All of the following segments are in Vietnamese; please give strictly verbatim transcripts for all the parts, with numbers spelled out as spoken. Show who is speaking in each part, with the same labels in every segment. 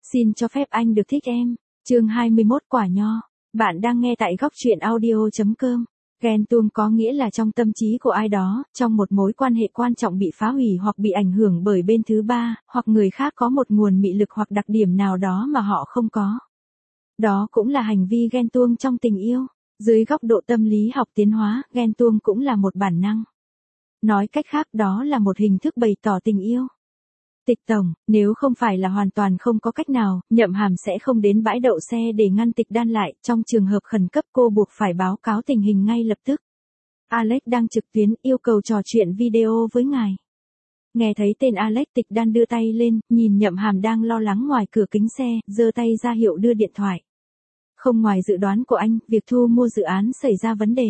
Speaker 1: Xin cho phép anh được thích em. Chương hai mươi mốt Quả nho. Bạn đang nghe tại góc truyện audio chấm com. Ghen tuông có nghĩa là trong tâm trí của ai đó, trong một mối quan hệ quan trọng bị phá hủy hoặc bị ảnh hưởng bởi bên thứ ba, hoặc người khác có một nguồn mị lực hoặc đặc điểm nào đó mà họ không có. Đó cũng là hành vi ghen tuông trong tình yêu. Dưới góc độ tâm lý học tiến hóa, ghen tuông cũng là một bản năng. Nói cách khác, đó là một hình thức bày tỏ tình yêu. Tịch tổng, nếu không phải là hoàn toàn không có cách nào, Nhậm Hàm sẽ không đến bãi đậu xe để ngăn Tịch Đan lại, trong trường hợp khẩn cấp cô buộc phải báo cáo tình hình ngay lập tức. Alex đang trực tuyến, yêu cầu trò chuyện video với ngài. Nghe thấy tên Alex, Tịch Đan đưa tay lên, nhìn Nhậm Hàm đang lo lắng ngoài cửa kính xe, giơ tay ra hiệu đưa điện thoại. Không ngoài dự đoán của anh, việc thu mua dự án xảy ra vấn đề.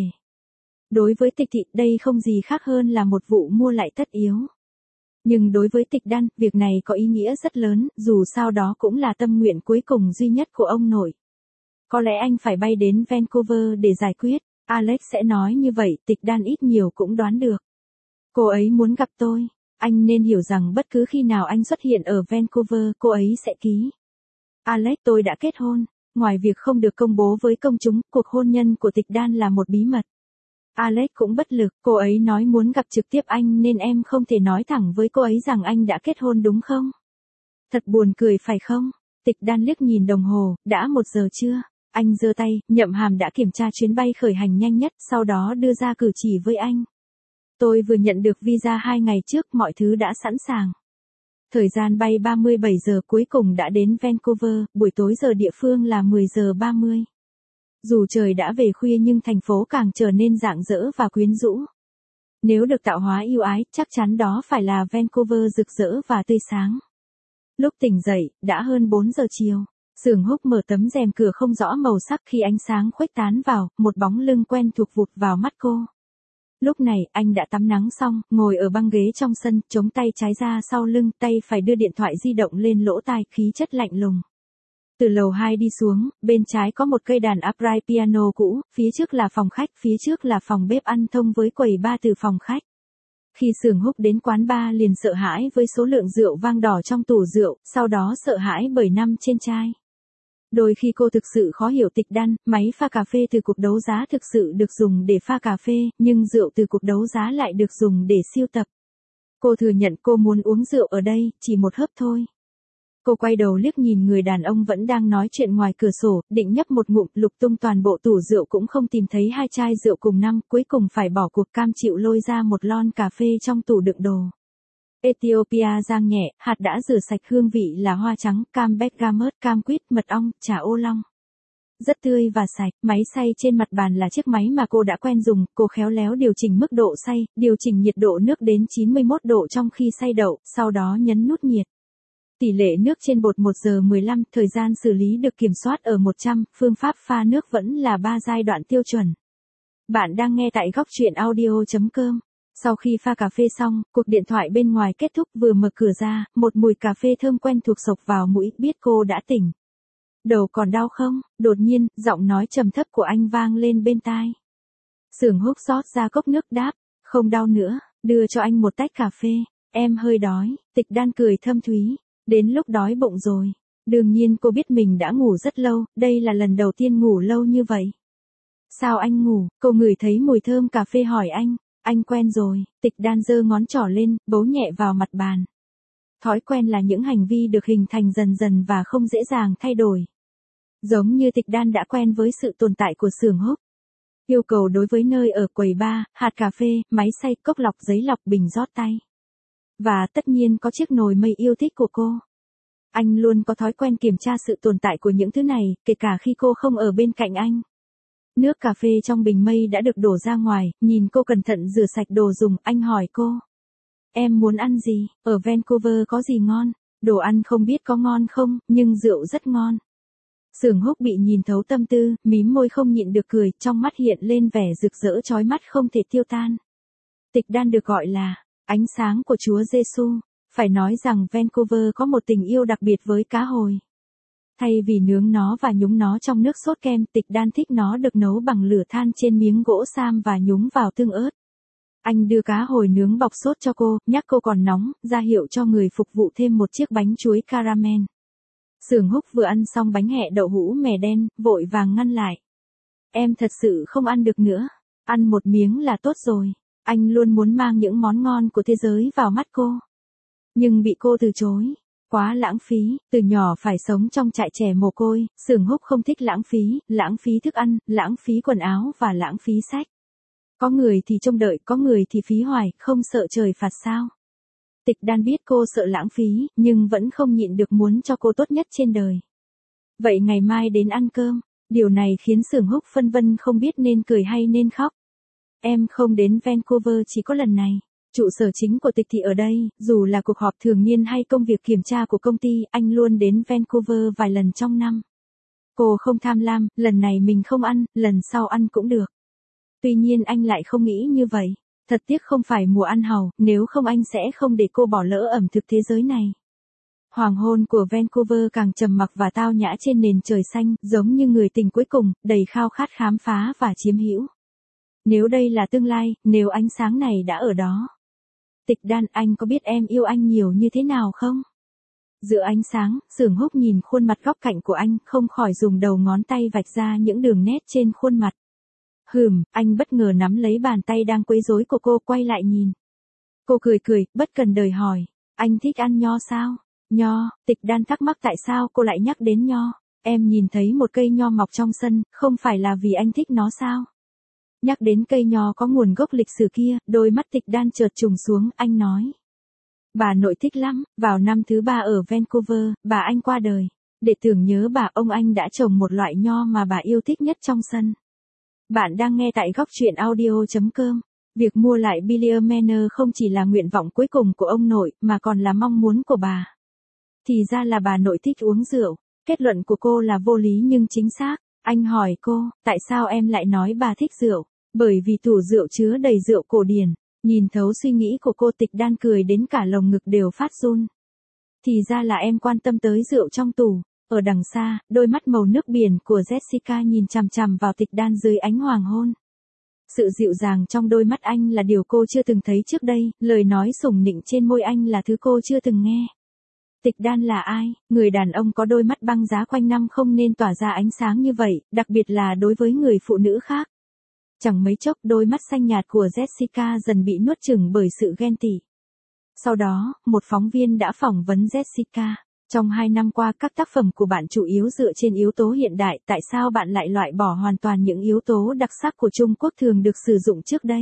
Speaker 1: Đối với Tịch Thị, đây không gì khác hơn là một vụ mua lại tất yếu. Nhưng đối với Tịch Đan, việc này có ý nghĩa rất lớn, dù sao đó cũng là tâm nguyện cuối cùng duy nhất của ông nội. Có lẽ anh phải bay đến Vancouver để giải quyết, Alex sẽ nói như vậy, Tịch Đan ít nhiều cũng đoán được. Cô ấy muốn gặp tôi, anh nên hiểu rằng bất cứ khi nào anh xuất hiện ở Vancouver, cô ấy sẽ ký. Alex, tôi đã kết hôn, ngoài việc không được công bố với công chúng, cuộc hôn nhân của Tịch Đan là một bí mật. Alex cũng bất lực, cô ấy nói muốn gặp trực tiếp anh nên em không thể nói thẳng với cô ấy rằng anh đã kết hôn đúng không? Thật buồn cười phải không? Tịch Đan liếc nhìn đồng hồ, đã một giờ chưa? Anh giơ tay, Nhậm Hàm đã kiểm tra chuyến bay khởi hành nhanh nhất, sau đó đưa ra cử chỉ với anh. Tôi vừa nhận được visa hai ngày trước, mọi thứ đã sẵn sàng. Thời gian bay ba mươi bảy giờ, cuối cùng đã đến Vancouver, buổi tối giờ địa phương là mười giờ ba mươi. Dù trời đã về khuya nhưng thành phố càng trở nên rạng rỡ và quyến rũ. Nếu được tạo hóa yêu ái, chắc chắn đó phải là Vancouver rực rỡ và tươi sáng. Lúc tỉnh dậy, đã hơn bốn giờ chiều. Sưởng húc mở tấm rèm cửa không rõ màu sắc khi ánh sáng khuếch tán vào, một bóng lưng quen thuộc vụt vào mắt cô. Lúc này, anh đã tắm nắng xong, ngồi ở băng ghế trong sân, chống tay trái ra sau lưng, tay phải đưa điện thoại di động lên lỗ tai, khí chất lạnh lùng. Từ lầu hai đi xuống, bên trái có một cây đàn upright piano cũ, phía trước là phòng khách, phía trước là phòng bếp ăn thông với quầy bar từ phòng khách. Khi Sưởng Húc đến quán bar liền sợ hãi với số lượng rượu vang đỏ trong tủ rượu, sau đó sợ hãi bởi năm trên chai. Đôi khi cô thực sự khó hiểu Tịch Đan, máy pha cà phê từ cuộc đấu giá thực sự được dùng để pha cà phê, nhưng rượu từ cuộc đấu giá lại được dùng để sưu tập. Cô thừa nhận cô muốn uống rượu ở đây, chỉ một hớp thôi. Cô quay đầu liếc nhìn người đàn ông vẫn đang nói chuyện ngoài cửa sổ, định nhấp một ngụm, lục tung toàn bộ tủ rượu cũng không tìm thấy hai chai rượu cùng năm, cuối cùng phải bỏ cuộc, cam chịu lôi ra một lon cà phê trong tủ đựng đồ. Ethiopia rang nhẹ, hạt đã rửa sạch, hương vị là hoa trắng, cam bergamot, cam quýt, mật ong, trà ô long. Rất tươi và sạch, máy xay trên mặt bàn là chiếc máy mà cô đã quen dùng, cô khéo léo điều chỉnh mức độ xay, điều chỉnh nhiệt độ nước đến chín mươi mốt độ trong khi xay đậu, sau đó nhấn nút nhiệt. Tỷ lệ nước trên bột một giờ mười lăm, thời gian xử lý được kiểm soát ở một trăm, phương pháp pha nước vẫn là ba giai đoạn tiêu chuẩn. Bạn đang nghe tại góc truyện audio chấm com. Sau khi pha cà phê xong, cuộc điện thoại bên ngoài kết thúc, vừa mở cửa ra, một mùi cà phê thơm quen thuộc xộc vào mũi, biết cô đã tỉnh. Đầu còn đau không? Đột nhiên, giọng nói trầm thấp của anh vang lên bên tai. Sưởng Húc rót ra cốc nước đáp, không đau nữa, đưa cho anh một tách cà phê, em hơi đói. Tịch Đan cười thâm thúy. Đến lúc đói bụng rồi. Đương nhiên cô biết mình đã ngủ rất lâu, đây là lần đầu tiên ngủ lâu như vậy. Sao anh ngủ? Cô ngửi thấy mùi thơm cà phê hỏi anh. Anh quen rồi. Tịch Đan giơ ngón trỏ lên, bấu nhẹ vào mặt bàn. Thói quen là những hành vi được hình thành dần dần và không dễ dàng thay đổi. Giống như Tịch Đan đã quen với sự tồn tại của Sưởng Húc. Yêu cầu đối với nơi ở, quầy bar, hạt cà phê, máy xay, cốc lọc, giấy lọc, bình rót tay. Và tất nhiên có chiếc nồi mây yêu thích của cô. Anh luôn có thói quen kiểm tra sự tồn tại của những thứ này, kể cả khi cô không ở bên cạnh anh. Nước cà phê trong bình mây đã được đổ ra ngoài, nhìn cô cẩn thận rửa sạch đồ dùng, anh hỏi cô. Em muốn ăn gì? Ở Vancouver có gì ngon? Đồ ăn không biết có ngon không, nhưng rượu rất ngon. Sưởng Húc bị nhìn thấu tâm tư, mím môi không nhịn được cười, trong mắt hiện lên vẻ rực rỡ chói mắt không thể tiêu tan. Tịch Đan được gọi là ánh sáng của Chúa Giêsu. Phải nói rằng Vancouver có một tình yêu đặc biệt với cá hồi. Thay vì nướng nó và nhúng nó trong nước sốt kem, Tịch Đan thích nó được nấu bằng lửa than trên miếng gỗ sam và nhúng vào tương ớt. Anh đưa cá hồi nướng bọc sốt cho cô, nhắc cô còn nóng, ra hiệu cho người phục vụ thêm một chiếc bánh chuối caramel. Sưởng Húc vừa ăn xong bánh hẹ đậu hũ mè đen, vội vàng ngăn lại. Em thật sự không ăn được nữa. Ăn một miếng là tốt rồi. Anh luôn muốn mang những món ngon của thế giới vào mắt cô. Nhưng bị cô từ chối. Quá lãng phí, từ nhỏ phải sống trong trại trẻ mồ côi, Sưởng Húc không thích lãng phí, lãng phí thức ăn, lãng phí quần áo và lãng phí sách. Có người thì trông đợi, có người thì phí hoài, không sợ trời phạt sao. Tịch Đan biết cô sợ lãng phí, nhưng vẫn không nhịn được muốn cho cô tốt nhất trên đời. Vậy ngày mai đến ăn cơm, điều này khiến Sưởng Húc phân vân không biết nên cười hay nên khóc. Em không đến Vancouver chỉ có lần này. Trụ sở chính của Tịch thì ở đây, dù là cuộc họp thường niên hay công việc kiểm tra của công ty, anh luôn đến Vancouver vài lần trong năm. Cô không tham lam, lần này mình không ăn, lần sau ăn cũng được. Tuy nhiên anh lại không nghĩ như vậy. Thật tiếc không phải mùa ăn hàu, nếu không anh sẽ không để cô bỏ lỡ ẩm thực thế giới này. Hoàng hôn của Vancouver càng trầm mặc và tao nhã trên nền trời xanh, giống như người tình cuối cùng, đầy khao khát khám phá và chiếm hữu. Nếu đây là tương lai, nếu ánh sáng này đã ở đó. Tịch Đan, anh có biết em yêu anh nhiều như thế nào không? Giữa ánh sáng, Sưởng Húc nhìn khuôn mặt góc cạnh của anh, không khỏi dùng đầu ngón tay vạch ra những đường nét trên khuôn mặt. Hừm, anh bất ngờ nắm lấy bàn tay đang quấy rối của cô, quay lại nhìn. Cô cười cười, bất cần đời hỏi, anh thích ăn nho sao? Nho, Tịch Đan thắc mắc tại sao cô lại nhắc đến nho. Em nhìn thấy một cây nho mọc trong sân, không phải là vì anh thích nó sao? Nhắc đến cây nho có nguồn gốc lịch sử kia, đôi mắt Tịch Đan chợt trùng xuống, anh nói. Bà nội thích lắm, vào năm thứ ba ở Vancouver, bà anh qua đời. Để tưởng nhớ bà, ông anh đã trồng một loại nho mà bà yêu thích nhất trong sân. Bạn đang nghe tại góc truyện audio chấm com. Việc mua lại Belleair Manor không chỉ là nguyện vọng cuối cùng của ông nội, mà còn là mong muốn của bà. Thì ra là bà nội thích uống rượu. Kết luận của cô là vô lý nhưng chính xác. Anh hỏi cô, tại sao em lại nói bà thích rượu? Bởi vì tủ rượu chứa đầy rượu cổ điển. Nhìn thấu suy nghĩ của cô, Tịch Đan cười đến cả lồng ngực đều phát run. Thì ra là em quan tâm tới rượu trong tủ. Ở đằng xa, đôi mắt màu nước biển của Jessica nhìn chằm chằm vào Tịch Đan dưới ánh hoàng hôn. Sự dịu dàng trong đôi mắt anh là điều cô chưa từng thấy trước đây, lời nói sủng nịnh trên môi anh là thứ cô chưa từng nghe. Tịch Đan là ai? Người đàn ông có đôi mắt băng giá quanh năm không nên tỏa ra ánh sáng như vậy, đặc biệt là đối với người phụ nữ khác. Chẳng mấy chốc đôi mắt xanh nhạt của Jessica dần bị nuốt chửng bởi sự ghen tị. Sau đó, một phóng viên đã phỏng vấn Jessica. Trong hai năm qua các tác phẩm của bạn chủ yếu dựa trên yếu tố hiện đại, tại sao bạn lại loại bỏ hoàn toàn những yếu tố đặc sắc của Trung Quốc thường được sử dụng trước đây?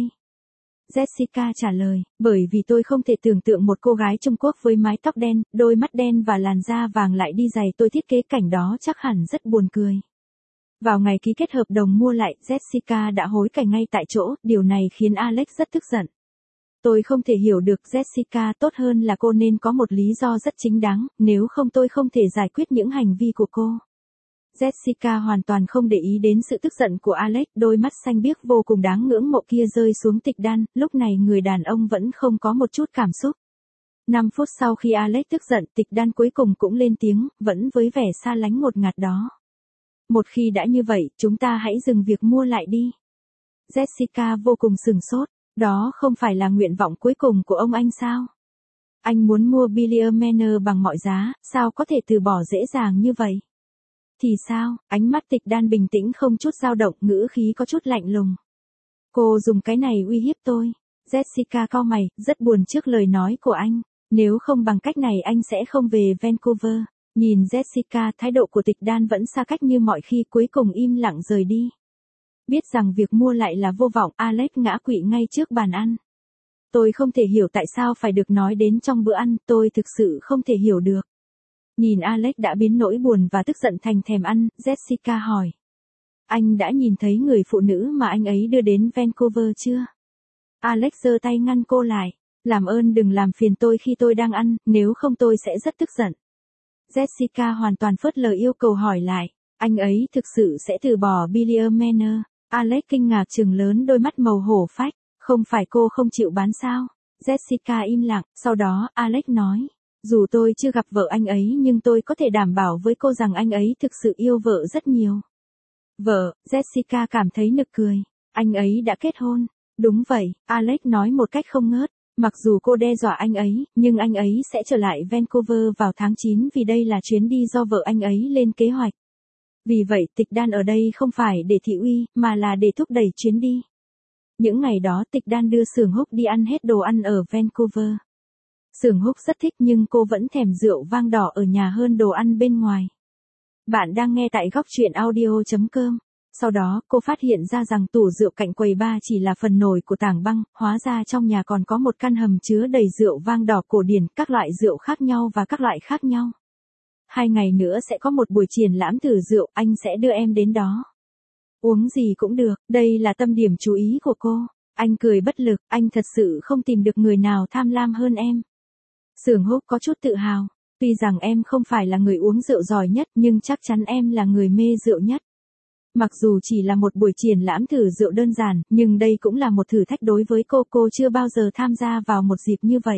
Speaker 1: Jessica trả lời, bởi vì tôi không thể tưởng tượng một cô gái Trung Quốc với mái tóc đen, đôi mắt đen và làn da vàng lại đi giày, tôi thiết kế cảnh đó chắc hẳn rất buồn cười. Vào ngày ký kết hợp đồng mua lại, Jessica đã hối cải ngay tại chỗ, điều này khiến Alex rất tức giận. Tôi không thể hiểu được Jessica, tốt hơn là cô nên có một lý do rất chính đáng, nếu không tôi không thể giải quyết những hành vi của cô. Jessica hoàn toàn không để ý đến sự tức giận của Alex, đôi mắt xanh biếc vô cùng đáng ngưỡng mộ kia rơi xuống Tịch Đan, lúc này người đàn ông vẫn không có một chút cảm xúc. Năm phút sau khi Alex tức giận, Tịch Đan cuối cùng cũng lên tiếng, vẫn với vẻ xa lánh ngột ngạt đó. Một khi đã như vậy, chúng ta hãy dừng việc mua lại đi. Jessica vô cùng sửng sốt, đó không phải là nguyện vọng cuối cùng của ông anh sao? Anh muốn mua Belleair Manor bằng mọi giá, sao có thể từ bỏ dễ dàng như vậy? Thì sao? Ánh mắt Tịch Đan bình tĩnh không chút dao động, ngữ khí có chút lạnh lùng. Cô dùng cái này uy hiếp tôi. Jessica cau mày, rất buồn trước lời nói của anh. Nếu không bằng cách này anh sẽ không về Vancouver. Nhìn Jessica, thái độ của Tịch Đan vẫn xa cách như mọi khi, cuối cùng im lặng rời đi. Biết rằng việc mua lại là vô vọng, Alex ngã quỵ ngay trước bàn ăn. Tôi không thể hiểu tại sao phải được nói đến trong bữa ăn, tôi thực sự không thể hiểu được. Nhìn Alex đã biến nỗi buồn và tức giận thành thèm ăn, Jessica hỏi. Anh đã nhìn thấy người phụ nữ mà anh ấy đưa đến Vancouver chưa? Alex giơ tay ngăn cô lại. Làm ơn đừng làm phiền tôi khi tôi đang ăn, nếu không tôi sẽ rất tức giận. Jessica hoàn toàn phớt lờ yêu cầu hỏi lại. Anh ấy thực sự sẽ từ bỏ Belleair Manor. Alex kinh ngạc trừng lớn đôi mắt màu hổ phách. Không phải cô không chịu bán sao? Jessica im lặng, sau đó Alex nói. Dù tôi chưa gặp vợ anh ấy nhưng tôi có thể đảm bảo với cô rằng anh ấy thực sự yêu vợ rất nhiều. Vợ, Jessica cảm thấy nực cười. Anh ấy đã kết hôn. Đúng vậy, Alex nói một cách không ngớt. Mặc dù cô đe dọa anh ấy, nhưng anh ấy sẽ trở lại Vancouver vào tháng chín vì đây là chuyến đi do vợ anh ấy lên kế hoạch. Vì vậy Tịch Đan ở đây không phải để thị uy, mà là để thúc đẩy chuyến đi. Những ngày đó Tịch Đan đưa Sường Húc đi ăn hết đồ ăn ở Vancouver. Sường Húc rất thích nhưng cô vẫn thèm rượu vang đỏ ở nhà hơn đồ ăn bên ngoài. Bạn đang nghe tại góc truyện audio chấm com. Sau đó, cô phát hiện ra rằng tủ rượu cạnh quầy bar chỉ là phần nổi của tảng băng, hóa ra trong nhà còn có một căn hầm chứa đầy rượu vang đỏ cổ điển, các loại rượu khác nhau và các loại khác nhau. Hai ngày nữa sẽ có một buổi triển lãm thử rượu, anh sẽ đưa em đến đó. Uống gì cũng được, đây là tâm điểm chú ý của cô. Anh cười bất lực, anh thật sự không tìm được người nào tham lam hơn em. Sường Húc có chút tự hào, tuy rằng em không phải là người uống rượu giỏi nhất nhưng chắc chắn em là người mê rượu nhất. Mặc dù chỉ là một buổi triển lãm thử rượu đơn giản, nhưng đây cũng là một thử thách đối với cô, cô chưa bao giờ tham gia vào một dịp như vậy.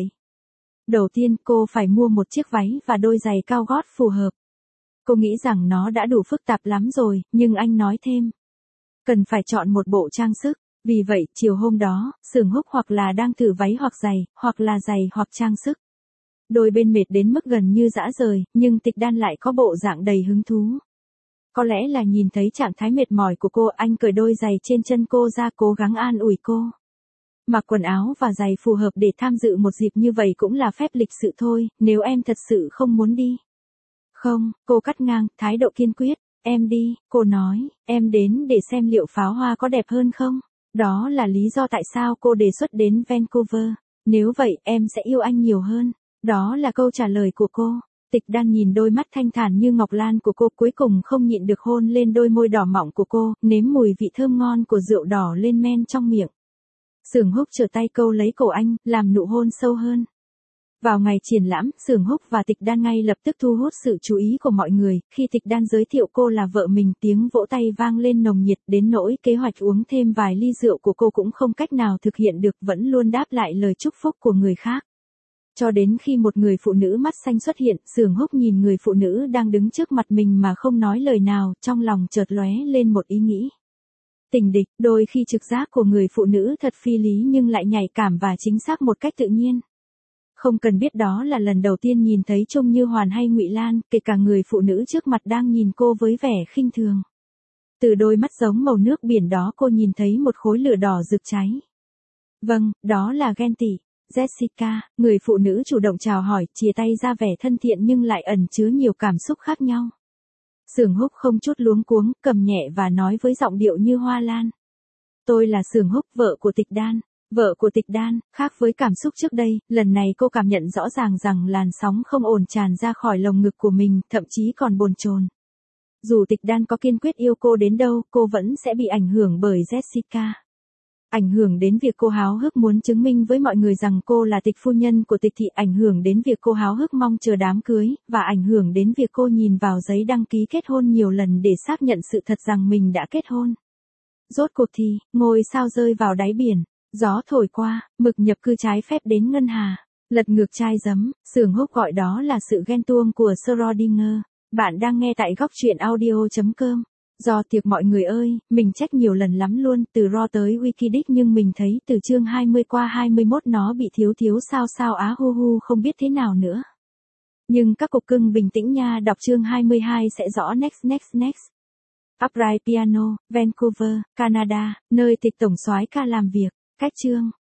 Speaker 1: Đầu tiên cô phải mua một chiếc váy và đôi giày cao gót phù hợp. Cô nghĩ rằng nó đã đủ phức tạp lắm rồi, nhưng anh nói thêm. Cần phải chọn một bộ trang sức, vì vậy chiều hôm đó, Sường Húc hoặc là đang thử váy hoặc giày, hoặc là giày hoặc trang sức. Đôi bên mệt đến mức gần như dã rời, nhưng Tịch Đan lại có bộ dạng đầy hứng thú. Có lẽ là nhìn thấy trạng thái mệt mỏi của cô, anh cởi đôi giày trên chân cô ra cố gắng an ủi cô. Mặc quần áo và giày phù hợp để tham dự một dịp như vậy cũng là phép lịch sự thôi, nếu em thật sự không muốn đi. Không, cô cắt ngang, thái độ kiên quyết. Em đi, cô nói, em đến để xem liệu pháo hoa có đẹp hơn không? Đó là lý do tại sao cô đề xuất đến Vancouver. Nếu vậy, em sẽ yêu anh nhiều hơn. Đó là câu trả lời của cô. Tịch Đan nhìn đôi mắt thanh thản như ngọc lan của cô, cuối cùng không nhịn được hôn lên đôi môi đỏ mọng của cô, nếm mùi vị thơm ngon của rượu đỏ lên men trong miệng. Sường Húc trở tay câu lấy cổ anh, làm nụ hôn sâu hơn. Vào ngày triển lãm, Sường Húc và Tịch Đan ngay lập tức thu hút sự chú ý của mọi người, khi Tịch Đan giới thiệu cô là vợ mình, tiếng vỗ tay vang lên nồng nhiệt, đến nỗi kế hoạch uống thêm vài ly rượu của cô cũng không cách nào thực hiện được, vẫn luôn đáp lại lời chúc phúc của người khác. Cho đến khi một người phụ nữ mắt xanh xuất hiện, Sường Húc nhìn người phụ nữ đang đứng trước mặt mình mà không nói lời nào, trong lòng chợt lóe lên một ý nghĩ. Tình địch, đôi khi trực giác của người phụ nữ thật phi lý nhưng lại nhạy cảm và chính xác một cách tự nhiên. Không cần biết đó là lần đầu tiên nhìn thấy Trung Như Hoàn hay Ngụy Lan, kể cả người phụ nữ trước mặt đang nhìn cô với vẻ khinh thường. Từ đôi mắt giống màu nước biển đó cô nhìn thấy một khối lửa đỏ rực cháy. Vâng, đó là ghen tị. Jessica, người phụ nữ chủ động chào hỏi, chìa tay ra vẻ thân thiện nhưng lại ẩn chứa nhiều cảm xúc khác nhau. Sường Húc không chút luống cuống, cầm nhẹ và nói với giọng điệu như hoa lan. Tôi là Sường Húc, vợ của Tịch Đan. Vợ của Tịch Đan, khác với cảm xúc trước đây, lần này cô cảm nhận rõ ràng rằng làn sóng không ổn tràn ra khỏi lồng ngực của mình, thậm chí còn bồn chồn. Dù Tịch Đan có kiên quyết yêu cô đến đâu, cô vẫn sẽ bị ảnh hưởng bởi Jessica. Ảnh hưởng đến việc cô háo hức muốn chứng minh với mọi người rằng cô là tịch phu nhân của Tịch thị, ảnh hưởng đến việc cô háo hức mong chờ đám cưới, và ảnh hưởng đến việc cô nhìn vào giấy đăng ký kết hôn nhiều lần để xác nhận sự thật rằng mình đã kết hôn. Rốt cuộc thì, ngôi sao rơi vào đáy biển, gió thổi qua, mực nhập cư trái phép đến ngân hà, lật ngược chai giấm, Sường Húc gọi đó là sự ghen tuông của Schrödinger. Bạn đang nghe tại góc truyện audio chấm com. Do tiệc mọi người ơi, mình check nhiều lần lắm luôn, từ Raw tới Wikidic, nhưng mình thấy từ chương hai mươi qua hai mươi mốt nó bị thiếu thiếu sao sao á hu hu không biết thế nào nữa. Nhưng các cục cưng bình tĩnh nha, đọc chương hai mươi hai sẽ rõ. Next next next. Upright Piano, Vancouver, Canada, nơi Tịch tổng soái ca làm việc. Cách chương.